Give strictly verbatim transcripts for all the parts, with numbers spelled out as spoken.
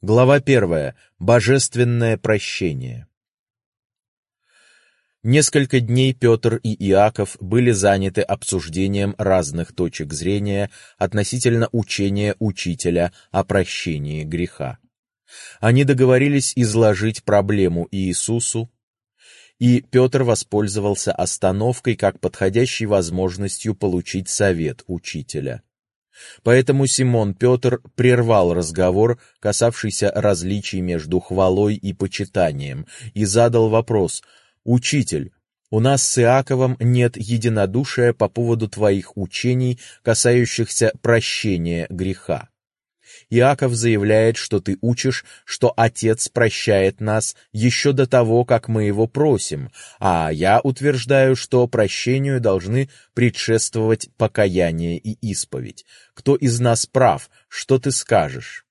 Глава первая. Божественное прощение. Несколько дней Петр и Иаков были заняты обсуждением разных точек зрения относительно учения Учителя о прощении греха. Они договорились изложить проблему Иисусу, и Петр воспользовался остановкой как подходящей возможностью получить совет Учителя. Поэтому Симон Петр прервал разговор, касавшийся различий между хвалой и почитанием, и задал вопрос: «Учитель, у нас с Иаковом нет единодушия по поводу твоих учений, касающихся прощения греха. Иаков заявляет, что ты учишь, что Отец прощает нас еще до того, как мы его просим, а я утверждаю, что прощению должны предшествовать покаяние и исповедь. Кто из нас прав? Что ты скажешь?»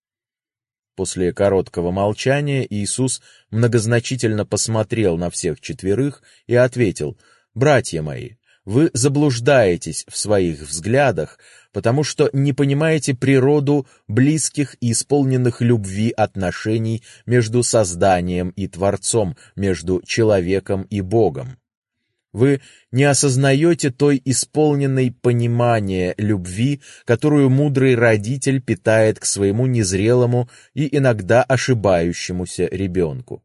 После короткого молчания Иисус многозначительно посмотрел на всех четверых и ответил: «Братья мои, вы заблуждаетесь в своих взглядах, потому что не понимаете природу близких и исполненных любви отношений между созданием и Творцом, между человеком и Богом. Вы не осознаете той исполненной понимания любви, которую мудрый родитель питает к своему незрелому и иногда ошибающемуся ребенку.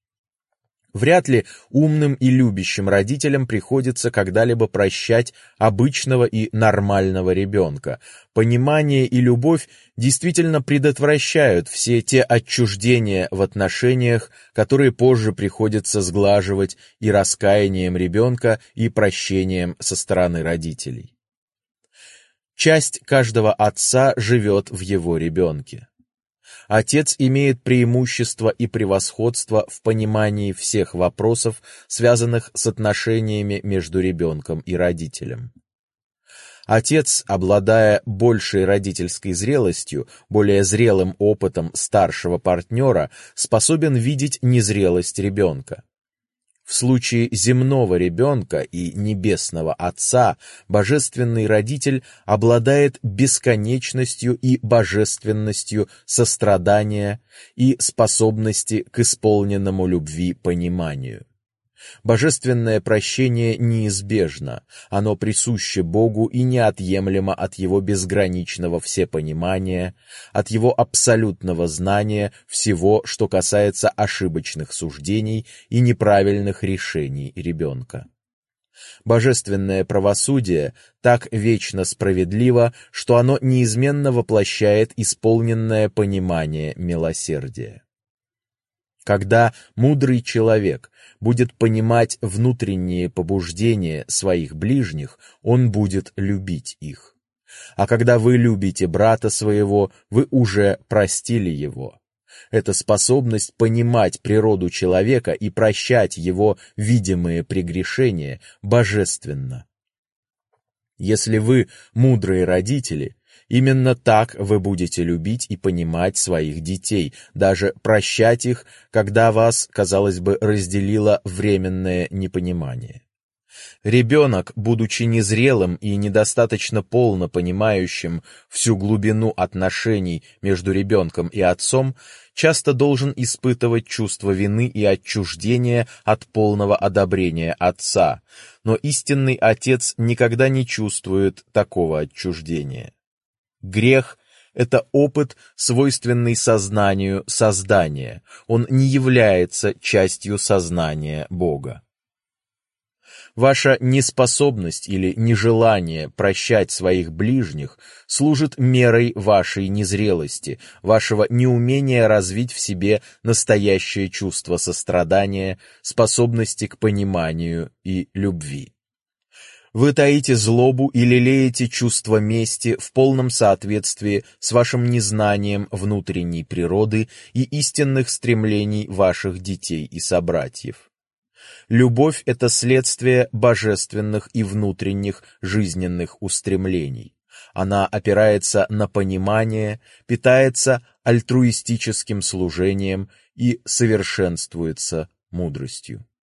Вряд ли умным и любящим родителям приходится когда-либо прощать обычного и нормального ребенка. Понимание и любовь действительно предотвращают все те отчуждения в отношениях, которые позже приходится сглаживать и раскаянием ребенка, и прощением со стороны родителей. Часть каждого отца живет в его ребенке. Отец имеет преимущество и превосходство в понимании всех вопросов, связанных с отношениями между ребенком и родителем. Отец, обладая большей родительской зрелостью, более зрелым опытом старшего партнера, способен видеть незрелость ребенка. В случае земного ребенка и небесного отца божественный родитель обладает бесконечностью и божественностью сострадания и способности к исполненному любви пониманию. Божественное прощение неизбежно, оно присуще Богу и неотъемлемо от Его безграничного всепонимания, от Его абсолютного знания всего, что касается ошибочных суждений и неправильных решений ребенка. Божественное правосудие так вечно справедливо, что оно неизменно воплощает исполненное понимание милосердия. Когда мудрый человек будет понимать внутренние побуждения своих ближних, он будет любить их. А когда вы любите брата своего, вы уже простили его. Эта способность понимать природу человека и прощать его видимые прегрешения божественна. Если вы мудрые родители, именно так вы будете любить и понимать своих детей, даже прощать их, когда вас, казалось бы, разделило временное непонимание. Ребенок, будучи незрелым и недостаточно полно понимающим всю глубину отношений между ребенком и отцом, часто должен испытывать чувство вины и отчуждения от полного одобрения отца, но истинный отец никогда не чувствует такого отчуждения. Грех — это опыт, свойственный сознанию создания, он не является частью сознания Бога. Ваша неспособность или нежелание прощать своих ближних служит мерой вашей незрелости, вашего неумения развить в себе настоящее чувство сострадания, способности к пониманию и любви. Вы таите злобу и лелеете чувство мести в полном соответствии с вашим незнанием внутренней природы и истинных стремлений ваших детей и собратьев. Любовь — это следствие божественных и внутренних жизненных устремлений. Она опирается на понимание, питается альтруистическим служением и совершенствуется мудростью.